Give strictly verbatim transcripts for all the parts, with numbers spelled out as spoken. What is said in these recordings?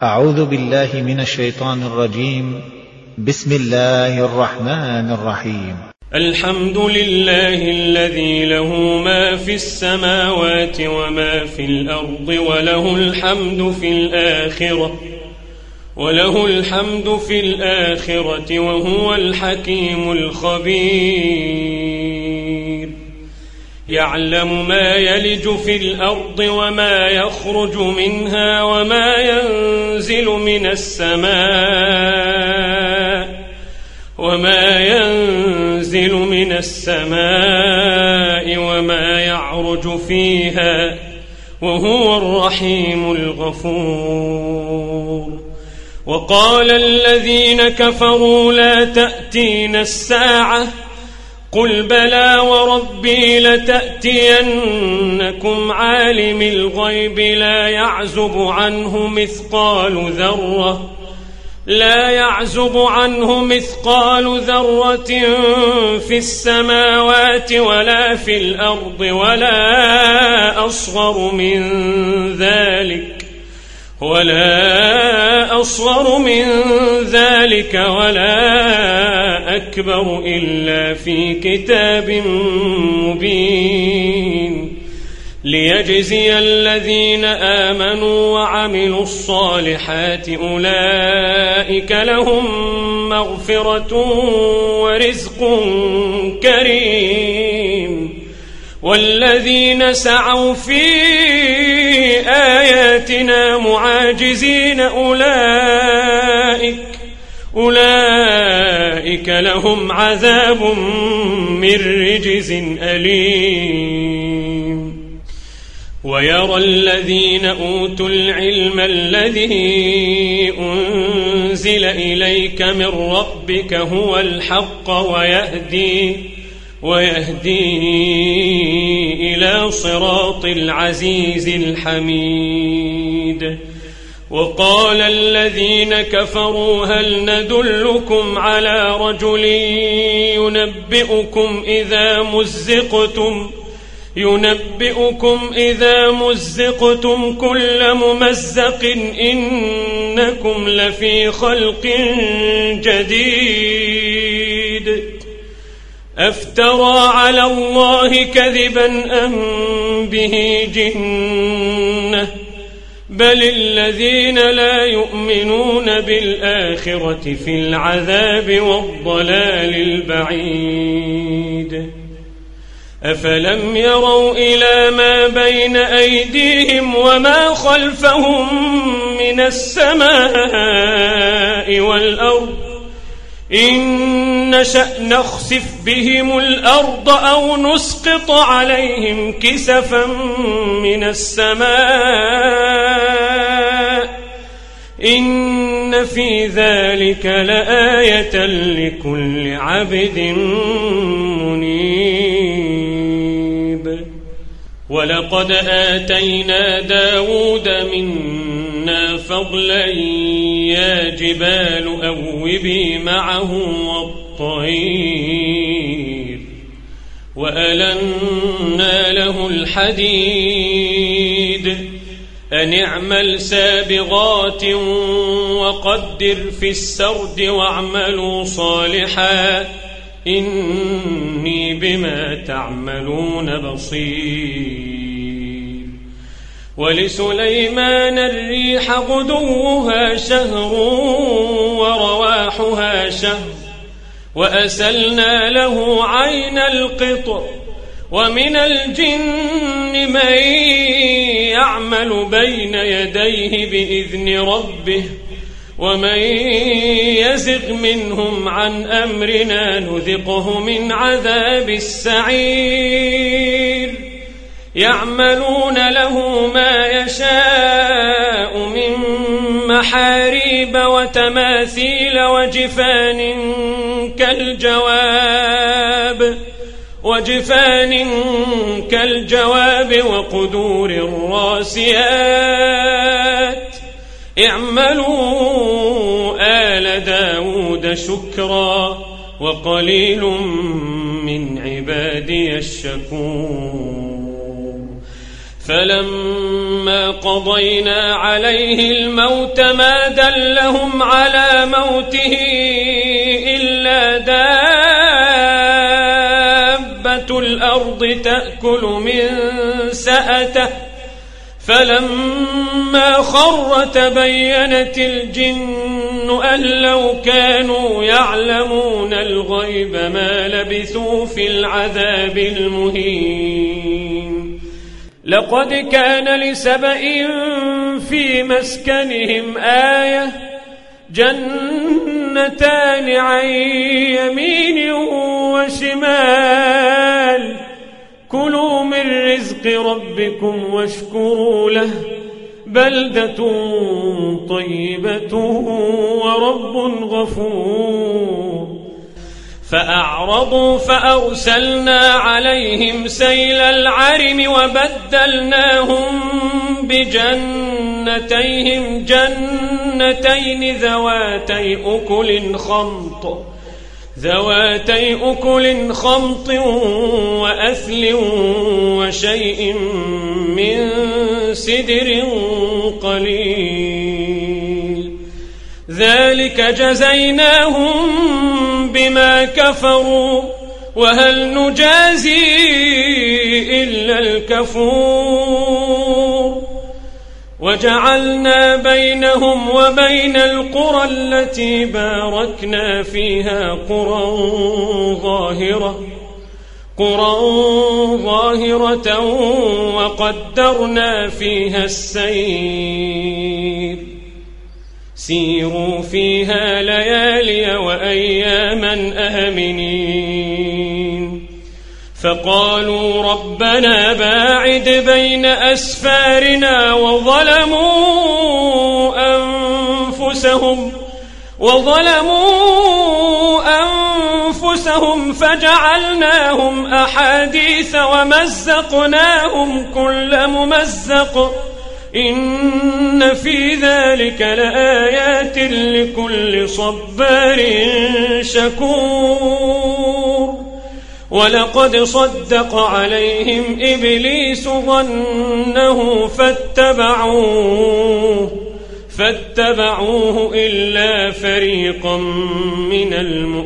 أعوذ بالله من الشيطان الرجيم. بسم الله الرحمن الرحيم. الحمد لله الذي له ما في السماوات وما في الأرض وله الحمد في الآخرة وله الحمد في الآخرة وهو الحكيم الخبير. يعلم ما يلج في الأرض وما يخرج منها وما ينزل من السماء وما ينزل من السماء وما يعرج فيها وهو الرحيم الغفور. وقال الذين كفروا لا تأتينا الساعة قل بلى وربي لتأتينكم عالم الغيب لا يعزب عنه مثقال ذرة لا يعزب عنه مثقال ذرة في السماوات ولا في الأرض ولا أصغر من ذلك ولا أصغر من ذلك ولا أكبر إلا في كتاب مبين ليجزي الذين آمنوا وعملوا الصالحات أولئك لهم مغفرة ورزق كريم. والذين سعوا في آياتنا معاجزين أولئك أولئك لهم عذاب من رجز أليم. ويرى الذين أوتوا العلم الذي أنزل إليك من ربك هو الحق ويهدي ويهدي إلى صراط العزيز الحميد. وقال الذين كفروا هل ندلكم على رجل ينبئكم إذا مزقتم ينبئكم إذا مزقتم كل ممزق إنكم لفي خلق جديد أفترى على الله كذبا أم به جنة بل الذين لا يؤمنون بالآخرة في العذاب والضلال البعيد. أفلم يروا إلى ما بين أيديهم وما خلفهم من السماء والأرض إن نشأ نخسف بهم الأرض أو نسقط عليهم كسفا من السماء إن في ذلك لآية لكل عبد منيب. ولقد آتينا داود منا فضلا يا جبال أوبي معه والطير وألنا له الحديد أن اعمل سابغات وقدر في السرد واعملوا صالحا إني بما تعملون بصير. ولسليمان الريح غدوها شهر ورواحها شهر وأسلنا له عين القطر ومن الجن من يعمل بين يديه بإذن ربه ومن يزغ منهم عن أمرنا نذقه من عذاب السعير. يعملون له ما يشاء من محاريب وتماثيل وجفان كالجواب وجفان كالجواب وقدور الراسيات اعملوا آل داود شكرا وقليل من عبادي الشكور. فلما قضينا عليه الموت ما دلهم على موته إلا دابة الأرض تأكل من سأته فلما خر تبينت الجن أن لو كانوا يعلمون الغيب ما لبثوا في العذاب المهين. لقد كان لسبإ في مسكنهم آية جنتان عن يمين وشمال كلوا من رزق ربكم واشكروا له بلدة طيبة ورب غفور. فأعرضوا فأرسلنا عليهم سيل العرم وبدلناهم بجنتيهم جنتين ذواتي أكل خمط ذواتي أكل خمط وأثل وشيء من سدر قليل ذلك جزيناهم بما كفروا وهل نجازي إلا الكفور. وجعلنا بينهم وبين القرى التي باركنا فيها قرى ظاهرة قرى ظاهرة وقدرنا فيها السير سيروا فيها ليالي وأياما آمنين. فقالوا ربنا باعد بين أسفارنا وظلموا أنفسهم وظلموا أنفسهم فجعلناهم أحاديث ومزقناهم كل ممزق إن في ذلك لآيات لكل صبار شكور. ولقد صدق عليهم إبليس ظنه فاتبعوه فاتبعوه إلا فريقا من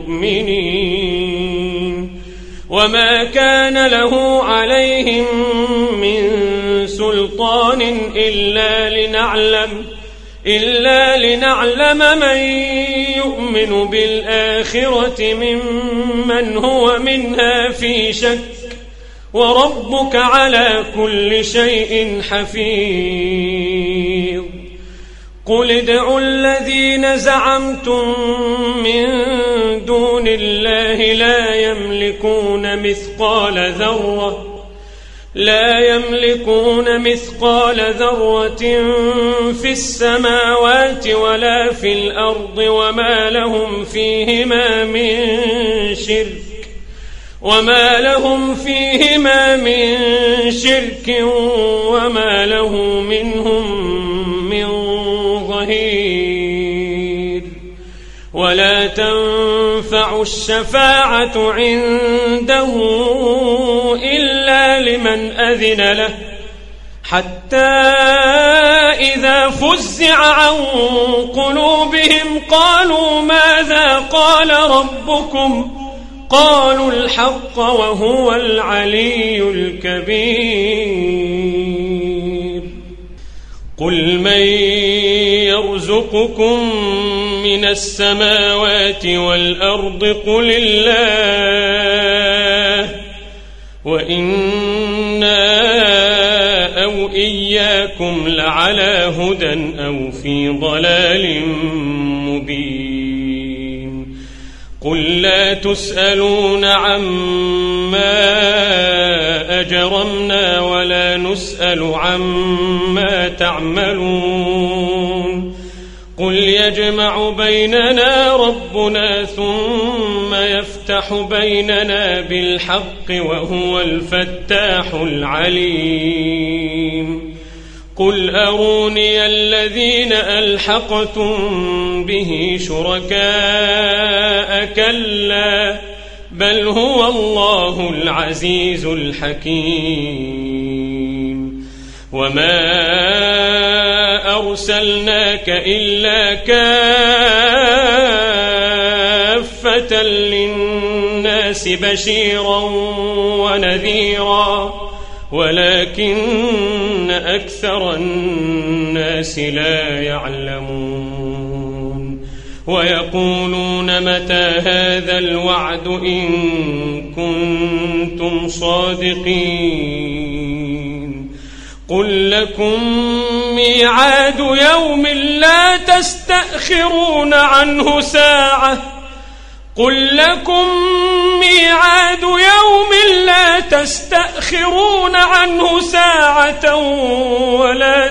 المؤمنين وما كان له عليهم من سلطان إلا لنعلم إلا لنعلم من يؤمن بالآخرة ممن هو منها في شك وربك على كل شيء حفيظ. قل ادعوا الذين زعمتم من دون الله لا يملكون مثقال ذرة لا يملكون مثقال ذرة في السماوات ولا في الأرض وما لهم فيهما من شرك وما لهم فيهما من شرك وما له منهم من ظهير. ولا تنفع الشفاعة عنده إلا لمن أذن له حتى إذا فزع عن قلوبهم قالوا ماذا قال ربكم قالوا الحق وهو العلي الكبير. قل من يرزقكم من السماوات والأرض قل الله وإنا أو إياكم لعلى هدى أو في ضلال مبين. قل لا تسألون عما أجرمنا ولا نسأل عما تعملون. قل يجمع بيننا ربنا ثم يفتح بيننا بالحق وهو الفتاح العليم. قل أروني الذين ألحقتم به شركاء كلا بل هو الله العزيز الحكيم. وما أرسلناك إلا كافة للناس بشيرا ونذيرا ولكن أكثر الناس لا يعلمون ويقولون متى هذا الوعد إن كنتم صادقين قل لكم ميعاد يوم لا تستأخرون عنه ساعة قل لكم ميعاد يوم لا تستأخرون عنه ساعة ولا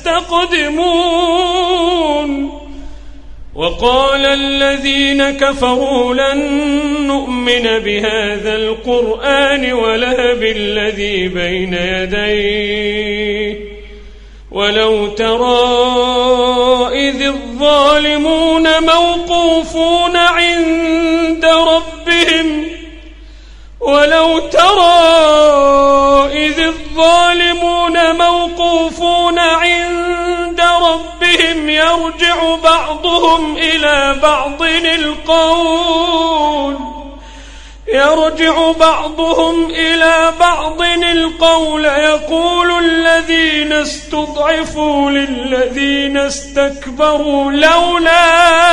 تستقدمون وقال الذين كفروا لن نؤمن بهذا القرآن ولا بالذي بين يديه ولو ترى إذ الظالمون موقوفون عند ربهم ولو ترى إذ الظالمون موقوفون عند ربهم يرجع بعضهم إلى بعض القول يرجع بعضهم إلى بعض القول يقول الذين استضعفوا للذين استكبروا لولا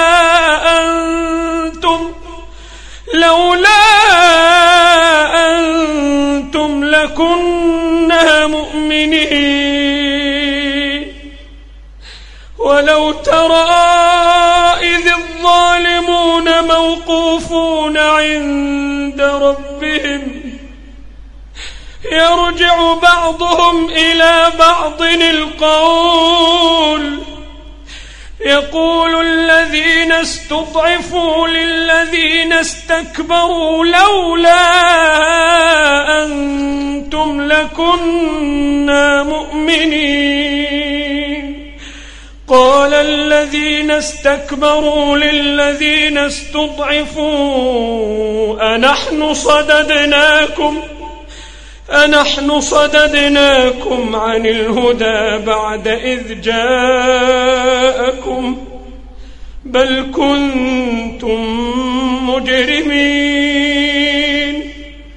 أنتم لولا أنتم لكنا مؤمنين ولو ترى إذ الظالمون موقوفون عند ربهم يرجع بعضهم إلى بعض القول يقول الذين استضعفوا للذين استكبروا لولا أنتم لكنا مؤمنين قال الذين استكبروا للذين استضعفوا أنحن صددناكم أنحن صددناكم عن الهدى بعد إذ جاءكم بل كنتم مجرمين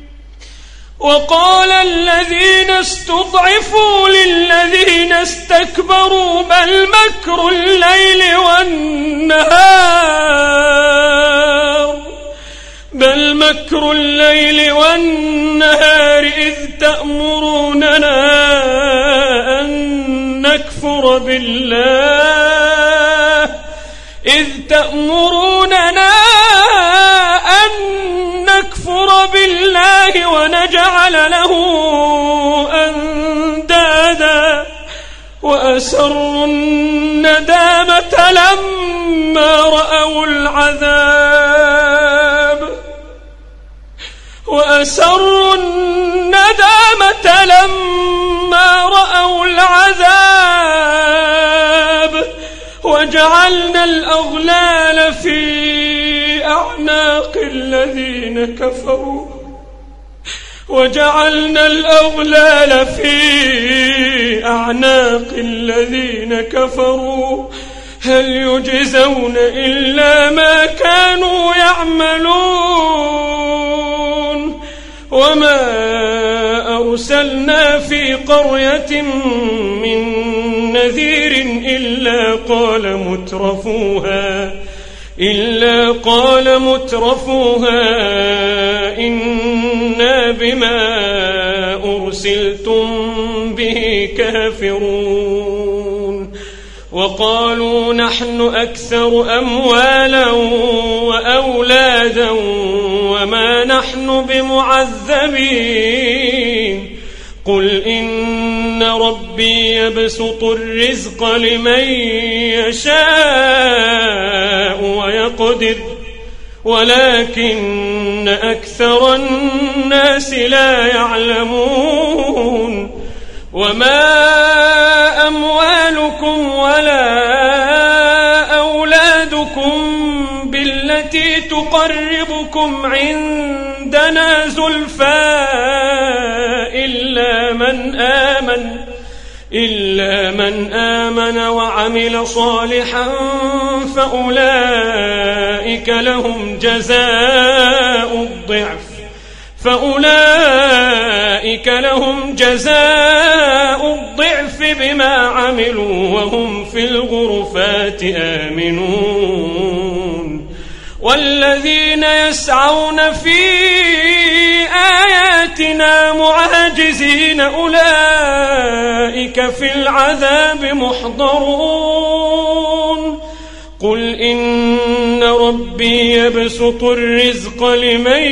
وقال الذين استضعفوا للذين استكبروا بل مكر الليل والنهار بل مكر الليل والنهار إذ تأمروننا أن نكفر بالله إذ تأمروننا أن نكفر بالله ونجعل له أندادا وأسروا الندامة لما رأوا العذاب وأسروا الندامة لما رأوا العذاب وجعلنا الأغلال في أعناق الذين كفروا وجعلنا الأغلال في أعناق الذين كفروا هل يجزون إلا ما كانوا يعملون وما أرسلنا في قرية من نذير إلا قال مترفوها إلا قال مترفوها إنا بما أرسلتم به كافرون وقالوا نحن أكثر أموالا وأولادا وما نحن بمعذبين قل إن ربي يبسط الرزق لمن يشاء ويقدر ولكن أكثر الناس لا يعلمون وما أموالكم ولا أولادكم بالتي تقربكم عندنا زلفى إلا من آمن إلا من آمن وعمل صالحا فأولئك لهم جزاء الضعف فأولئك لهم جزاء الضعف بما عملوا وهم في الغرفات آمنون والذين يسعون في آياتنا معاجزين أولئك في العذاب محضرون قل إن ربي يبسط الرزق لمن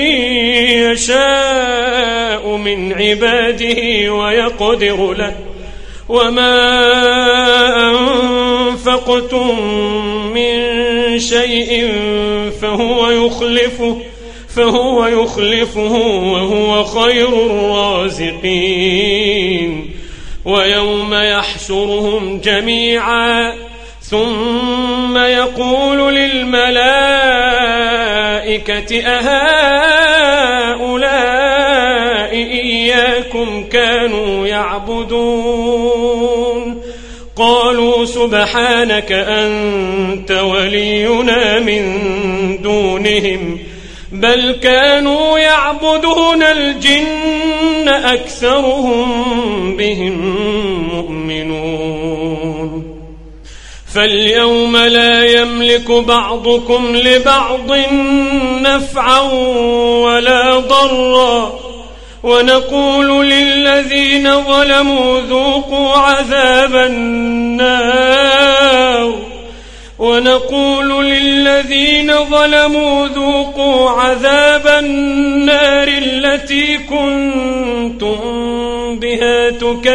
يشاء من عباده ويقدر له وما أنفقتم من شيء فهو يخلفه فهو يخلفه وهو خير الرازقين ويوم يحشرهم جميعا ثم يقول للملائكة أهؤلاء إياكم كانوا يعبدون قالوا سبحانك أنت ولينا من دونهم بل كانوا يعبدون الجن أكثرهم بهم مؤمنون فاليوم لا يملك بعضكم لبعض نفعا ولا ضرا ونقول للذين ظلموا ذوقوا عذاب النار ونقول للذين ظلموا ذوقوا عذاب النار التي كنتم بها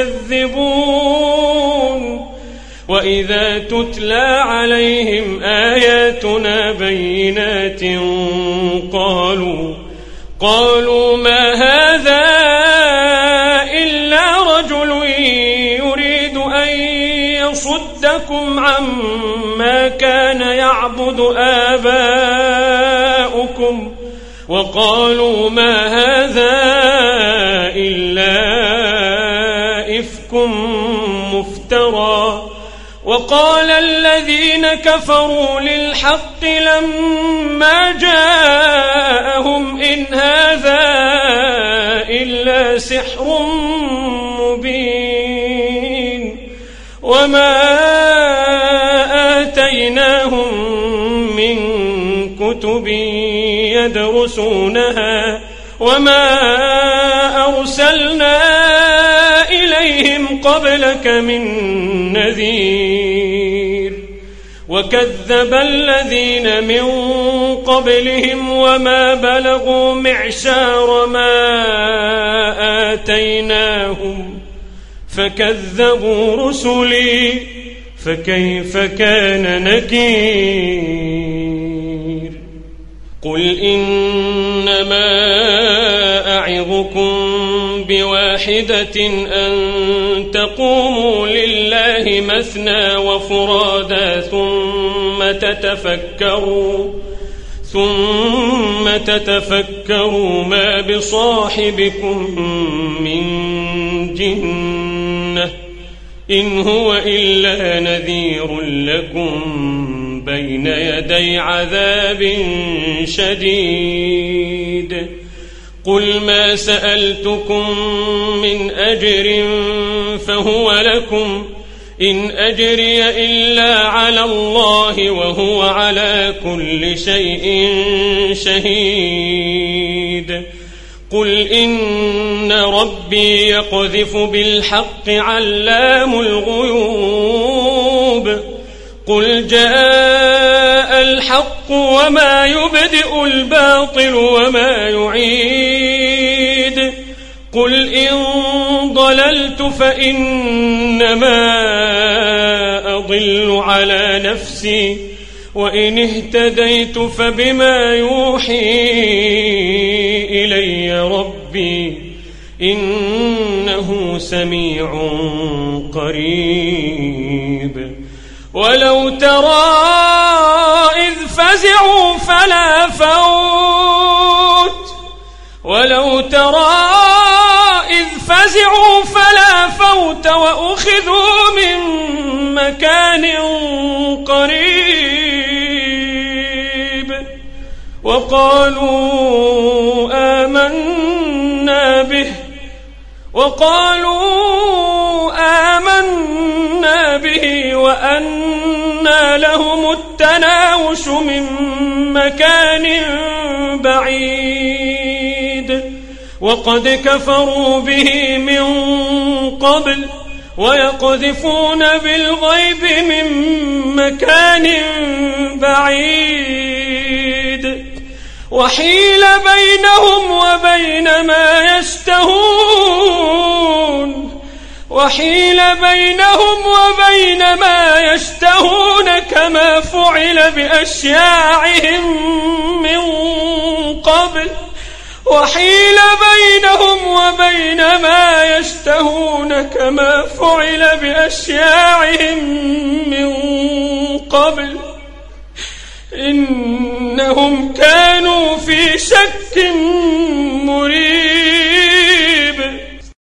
تكذبون وإذا تتلى عليهم آياتنا بينات قالوا قالوا ما هذا إلا رجل يريد أن يصدكم عما كان يعبد آباؤكم وقالوا ما هذا إلا إفك مفترى وقال الذين كفروا للحق لما جاءهم إن هذا إلا سحر مبين وما آتيناهم من كتب يدرسونها وما أرسلنا إليهم قبلك من نذير وكذب الذين من قبلهم وما بلغوا معشار ما آتيناهم فكذبوا رسلي فكيف كان نكير قل إنما أعظكم بواحدة أن تقوموا لله مثنى وفرادا ثم تتفكروا ثم تتفكروا ما بصاحبكم من جنة إن هو إلا نذير لكم بين يدي عذاب شديد قل ما سألتكم من أجر فهو لكم إن أجري إلا على الله وهو على كل شيء شهيد قل إن ربي يقذف بالحق علام الغيوب قل جاء الحق وما يبدئ الباطل وما يعيد قل إن ضللت فإنما أضل على نفسي وإن اهتديت فبما يوحي إلي ربي إنه سميع قريب ولو ترى إذ فزعوا فلا فوت ولو ترى إذ فزعوا فلا فوت وأخذوا من مكان قريب وقالوا آمنا به وقالوا آمنا به وأنى لهم التناوش من مكان بعيد وقد كفروا به من قبل ويقذفون بالغيب من مكان بعيد وحيل بينهم وبين ما يشتهون وحيل بينهم وبين ما يشتهون كما فعل بأشياعهم من قبل وحيل بينهم وبين ما يشتهون كما فعل بأشياعهم من قبل إنهم كانوا في